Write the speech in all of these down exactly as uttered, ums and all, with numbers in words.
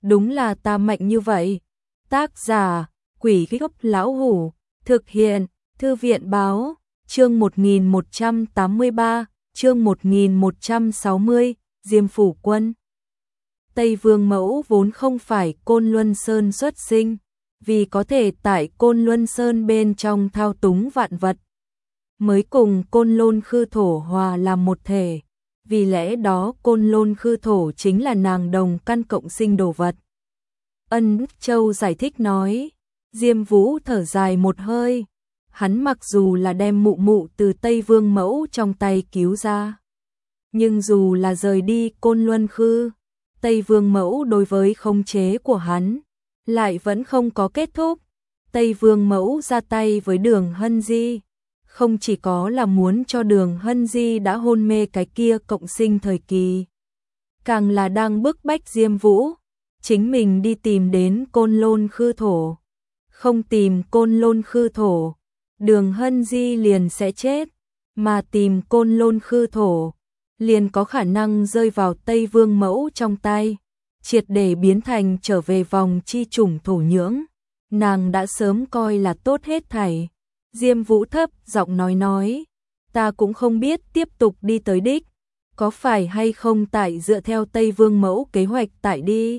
đúng là ta mạnh như vậy. Tác giả, Quỷ Gốc Lão Hủ, thực hiện, Thư viện Báo, chương một nghìn một trăm tám mươi ba, chương một nghìn một trăm sáu mươi, Diêm Phủ Quân. Tây Vương Mẫu vốn không phải Côn Luân Sơn xuất sinh, vì có thể tại Côn Luân Sơn bên trong thao túng vạn vật, mới cùng Côn Lôn Khư Thổ hòa làm một thể, vì lẽ đó Côn Lôn Khư Thổ chính là nàng đồng căn cộng sinh đồ vật. Ân Châu giải thích nói, Diêm Vũ thở dài một hơi, hắn mặc dù là đem mụ mụ từ Tây Vương Mẫu trong tay cứu ra, nhưng dù là rời đi Côn Luân Khư, Tây Vương Mẫu đối với khống chế của hắn lại vẫn không có kết thúc. Tây Vương Mẫu ra tay với Đường Hân Di, không chỉ có là muốn cho Đường Hân Di đã hôn mê cái kia cộng sinh thời kỳ, càng là đang bức bách Diêm Vũ chính mình đi tìm đến Côn Lôn Khư Thổ. Không tìm Côn Lôn Khư Thổ, Đường Hân Di liền sẽ chết, mà tìm Côn Lôn Khư Thổ liền có khả năng rơi vào Tây Vương Mẫu trong tay, triệt để biến thành trở về vòng chi chủng thổ nhưỡng. Nàng đã sớm coi là tốt hết thảy. Diêm Vũ thấp giọng nói nói, ta cũng không biết tiếp tục đi tới đích, có phải hay không tại dựa theo Tây Vương Mẫu kế hoạch tại đi.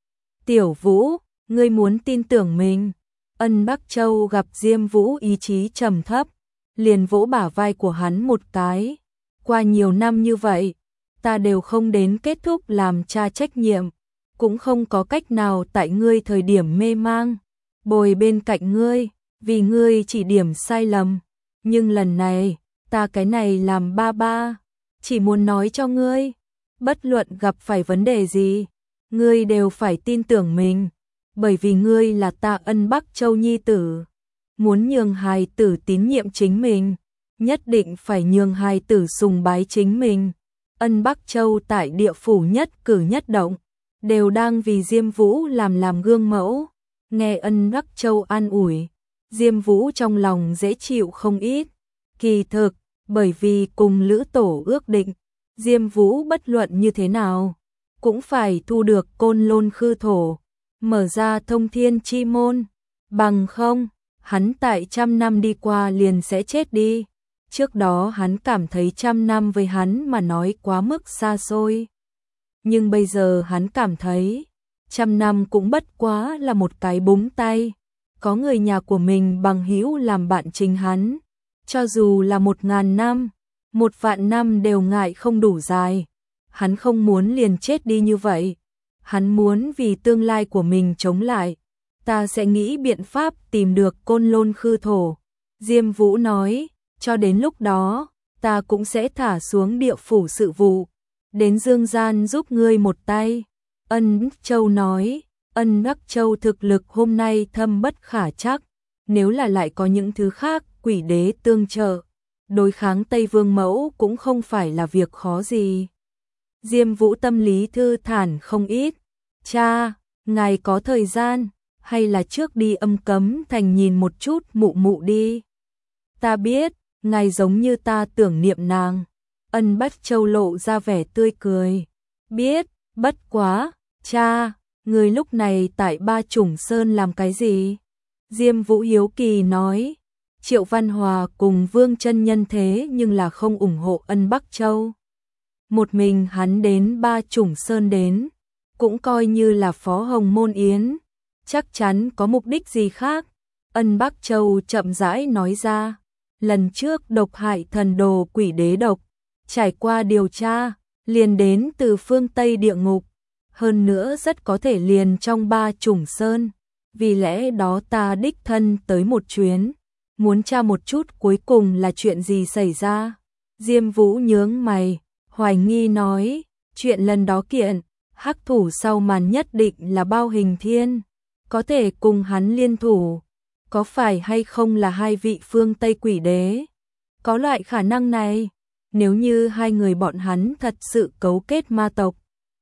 Tiểu Vũ, ngươi muốn tin tưởng mình. Ân Bắc Châu gặp Diêm Vũ ý chí trầm thấp, liền vỗ bả vai của hắn một cái. Qua nhiều năm như vậy, ta đều không đến kết thúc làm cha trách nhiệm, cũng không có cách nào tại ngươi thời điểm mê mang bồi bên cạnh ngươi, vì ngươi chỉ điểm sai lầm. Nhưng lần này, ta cái này làm ba ba, chỉ muốn nói cho ngươi, bất luận gặp phải vấn đề gì, ngươi đều phải tin tưởng mình, bởi vì ngươi là ta Ân Bắc Châu nhi tử. Muốn nhường hài tử tín nhiệm chính mình, nhất định phải nhường hài tử sùng bái chính mình. Ân Bắc Châu tại địa phủ nhất cử nhất động, đều đang vì Diêm Vũ làm làm gương mẫu. Nghe Ân Bắc Châu an ủi, Diêm Vũ trong lòng dễ chịu không ít. Kỳ thực, bởi vì cùng Lữ Tổ ước định, Diêm Vũ bất luận như thế nào, cũng phải thu được Côn Lôn Khư Thổ, mở ra thông thiên chi môn. Bằng không, hắn tại trăm năm đi qua liền sẽ chết đi. Trước đó hắn cảm thấy trăm năm với hắn mà nói quá mức xa xôi. Nhưng bây giờ hắn cảm thấy, trăm năm cũng bất quá là một cái búng tay. Có người nhà của mình bằng hữu làm bạn chính hắn. Cho dù là một ngàn năm, một vạn năm đều ngại không đủ dài. Hắn không muốn liền chết đi như vậy. Hắn muốn vì tương lai của mình chống lại. Ta sẽ nghĩ biện pháp tìm được Côn Lôn Khư Thổ. Diêm Vũ nói, cho đến lúc đó, ta cũng sẽ thả xuống địa phủ sự vụ, đến dương gian giúp ngươi một tay. Ân Châu nói, Ân Bắc Châu thực lực hôm nay thâm bất khả chắc, nếu là lại có những thứ khác, quỷ đế tương trợ, đối kháng Tây Vương Mẫu cũng không phải là việc khó gì. Diêm Vũ tâm lý thư thản không ít. Cha, ngài có thời gian, hay là trước đi Âm Cấm Thành nhìn một chút mụ mụ đi. Ta biết, ngài giống như ta tưởng niệm nàng. Ân Bắc Châu lộ ra vẻ tươi cười. Biết, bất quá, cha, người lúc này tại Ba Chủng Sơn làm cái gì? Diêm Vũ hiếu kỳ nói. Triệu Văn Hòa cùng Vương Chân Nhân thế nhưng là không ủng hộ Ân Bắc Châu. Một mình hắn đến Ba Chủng Sơn đến, cũng coi như là phó hồng môn yến, chắc chắn có mục đích gì khác. Ân Bắc Châu chậm rãi nói ra, lần trước độc hại thần đồ quỷ đế độc, trải qua điều tra, liền đến từ phương Tây địa ngục, hơn nữa rất có thể liền trong Ba Chủng Sơn, vì lẽ đó ta đích thân tới một chuyến, muốn tra một chút cuối cùng là chuyện gì xảy ra. Diêm Vũ nhướng mày, hoài nghi nói, chuyện lần đó kiện, hắc thủ sau màn nhất định là Bao Hình Thiên, có thể cùng hắn liên thủ, có phải hay không là hai vị phương Tây quỷ đế? Có loại khả năng này, nếu như hai người bọn hắn thật sự cấu kết ma tộc,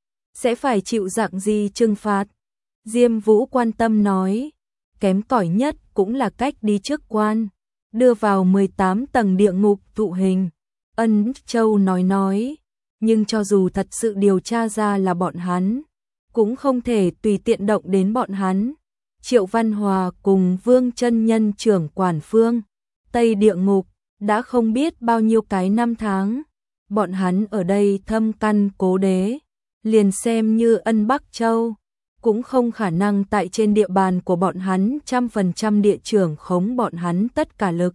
sẽ phải chịu dạng gì trừng phạt? Diêm Vũ quan tâm nói, kém cỏi nhất cũng là cách đi trước quan, đưa vào mười tám tầng địa ngục thụ hình. Ân Châu nói nói, nhưng cho dù thật sự điều tra ra là bọn hắn, cũng không thể tùy tiện động đến bọn hắn. Triệu Văn Hòa cùng Vương Chân Nhân trưởng quản phương Tây địa ngục đã không biết bao nhiêu cái năm tháng, bọn hắn ở đây thâm căn cố đế, liền xem như Ân Bắc Châu cũng không khả năng tại trên địa bàn của bọn hắn trăm phần trăm địa trưởng khống bọn hắn tất cả lực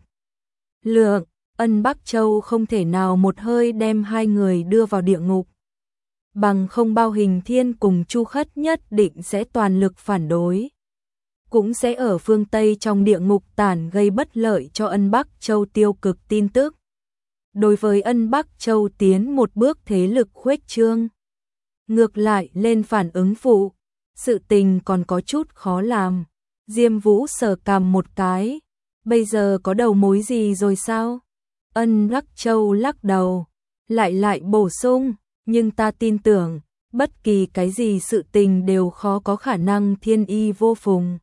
lượng. Ân Bắc Châu không thể nào một hơi đem hai người đưa vào địa ngục, bằng không Bao Hình Thiên cùng Chu Khất nhất định sẽ toàn lực phản đối, cũng sẽ ở phương Tây trong địa ngục tản gây bất lợi cho Ân Bắc Châu tiêu cực tin tức. Đối với Ân Bắc Châu tiến một bước thế lực khuếch trương, ngược lại lên phản ứng phụ, sự tình còn có chút khó làm. Diêm Vũ sờ cằm một cái, bây giờ có đầu mối gì rồi sao? Ân Bắc Châu lắc đầu, lại lại bổ sung, nhưng ta tin tưởng, bất kỳ cái gì sự tình đều khó có khả năng thiên y vô phùng,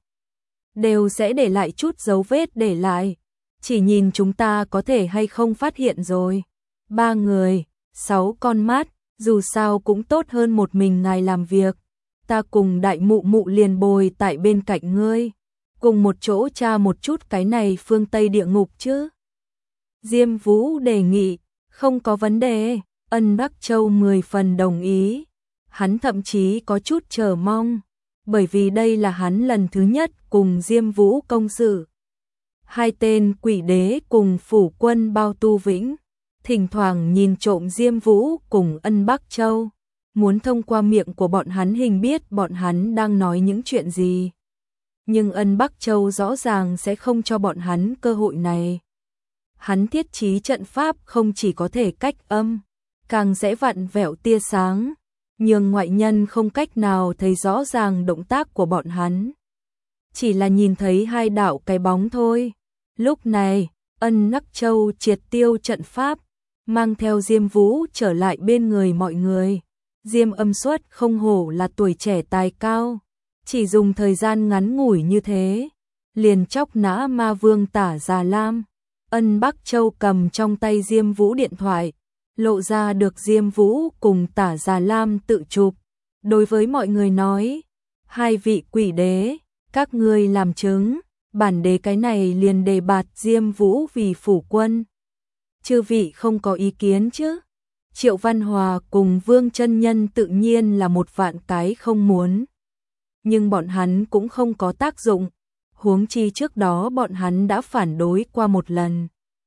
đều sẽ để lại chút dấu vết để lại, chỉ nhìn chúng ta có thể hay không phát hiện rồi. Ba người, sáu con mắt, dù sao cũng tốt hơn một mình ngài làm việc, ta cùng đại mụ mụ liền bồi tại bên cạnh ngươi, cùng một chỗ tra một chút cái này phương Tây địa ngục chứ. Diêm Vũ đề nghị, không có vấn đề. Ân Bắc Châu mười phần đồng ý, hắn thậm chí có chút chờ mong, bởi vì đây là hắn lần thứ nhất cùng Diêm Vũ công sự. Hai tên quỷ đế cùng phủ quân Bao Tu Vĩnh, thỉnh thoảng nhìn trộm Diêm Vũ cùng Ân Bắc Châu, muốn thông qua miệng của bọn hắn hình biết bọn hắn đang nói những chuyện gì. Nhưng Ân Bắc Châu rõ ràng sẽ không cho bọn hắn cơ hội này. Hắn thiết trí trận pháp không chỉ có thể cách âm, càng sẽ vặn vẹo tia sáng, nhưng ngoại nhân không cách nào thấy rõ ràng động tác của bọn hắn. Chỉ là nhìn thấy hai đạo cái bóng thôi. Lúc này, Ân Bắc Châu triệt tiêu trận pháp, mang theo Diêm Vũ trở lại bên người mọi người. Diêm Âm Xuất không hổ là tuổi trẻ tài cao, chỉ dùng thời gian ngắn ngủi như thế, liền chóc nã ma vương Tả Già Lam. Ân Bắc Châu cầm trong tay Diêm Vũ điện thoại, lộ ra được Diêm Vũ cùng Tả Già Lam tự chụp, đối với mọi người nói, hai vị quỷ đế, các ngươi làm chứng, bản đế cái này liền đề bạt Diêm Vũ vì phủ quân. Chư vị không có ý kiến chứ? Triệu Văn Hòa cùng Vương Chân Nhân tự nhiên là một vạn cái không muốn, nhưng bọn hắn cũng không có tác dụng, huống chi trước đó bọn hắn đã phản đối qua một lần.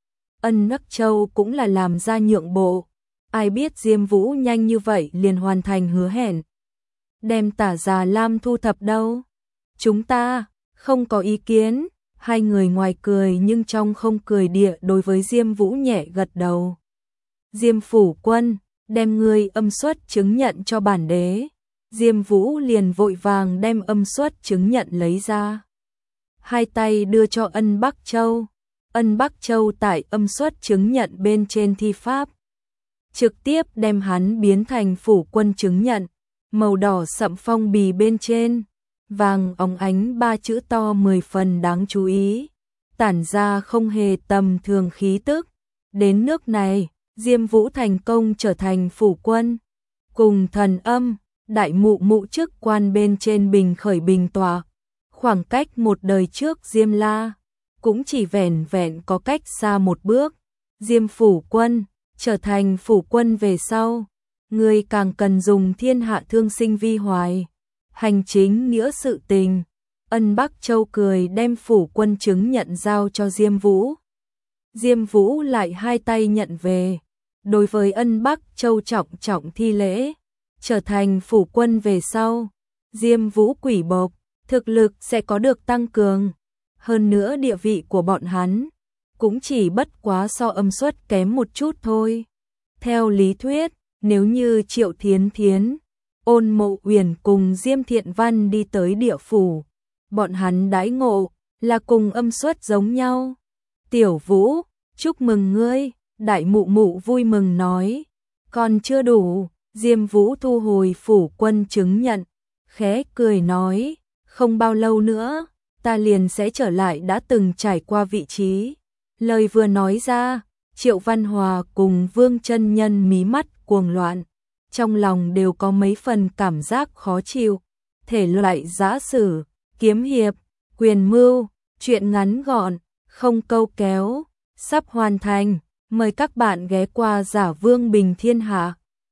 Ân Bắc Châu cũng là làm ra nhượng bộ, ai biết Diêm Vũ nhanh như vậy liền hoàn thành hứa hẹn, đem Tả Già Lam thu thập đâu. Chúng ta không có ý kiến. Hai người ngoài cười nhưng trong không cười địa đối với Diêm Vũ nhẹ gật đầu. Diêm phủ quân, đem ngươi âm xuất chứng nhận cho bản đế. Diêm Vũ liền vội vàng đem âm xuất chứng nhận lấy ra, hai tay đưa cho Ân Bắc Châu. Ân Bắc Châu tại âm xuất chứng nhận bên trên thi pháp, trực tiếp đem hắn biến thành phủ quân chứng nhận, màu đỏ sậm phong bì bên trên, vàng óng ánh ba chữ to mười phần đáng chú ý, tản ra không hề tầm thường khí tức. Đến nước này, Diêm Vũ thành công trở thành phủ quân, cùng thần âm, đại mụ mụ chức quan bên trên bình khởi bình tọa, khoảng cách một đời trước Diêm La, cũng chỉ vẻn vẹn có cách xa một bước. Diêm phủ quân, trở thành phủ quân về sau, người càng cần dùng thiên hạ thương sinh vi hoài, hành chính nghĩa sự tình. Ân Bắc Châu cười đem phủ quân chứng nhận giao cho Diêm Vũ. Diêm Vũ lại hai tay nhận về, đối với Ân Bắc Châu trọng trọng thi lễ, trở thành phủ quân về sau, Diêm Vũ quỷ bộc, thực lực sẽ có được tăng cường, hơn nữa địa vị của bọn hắn cũng chỉ bất quá so âm xuất kém một chút thôi. Theo lý thuyết, nếu như Triệu Thiến Thiến, Ôn Mộ Uyển cùng Diêm Thiện Văn đi tới địa phủ, bọn hắn đãi ngộ là cùng âm xuất giống nhau. Tiểu Vũ, chúc mừng ngươi, đại mụ mụ vui mừng nói. Còn chưa đủ, Diêm Vũ thu hồi phủ quân chứng nhận, khẽ cười nói, không bao lâu nữa, ta liền sẽ trở lại đã từng trải qua vị trí. Lời vừa nói ra, Triệu Văn Hòa cùng Vương Chân Nhân mí mắt cuồng loạn, trong lòng đều có mấy phần cảm giác khó chịu. thể loại giã sử, kiếm hiệp, quyền mưu, truyện ngắn gọn, không câu kéo, sắp hoàn thành. Mời các bạn ghé qua Giả Vương Bình Thiên Hạ.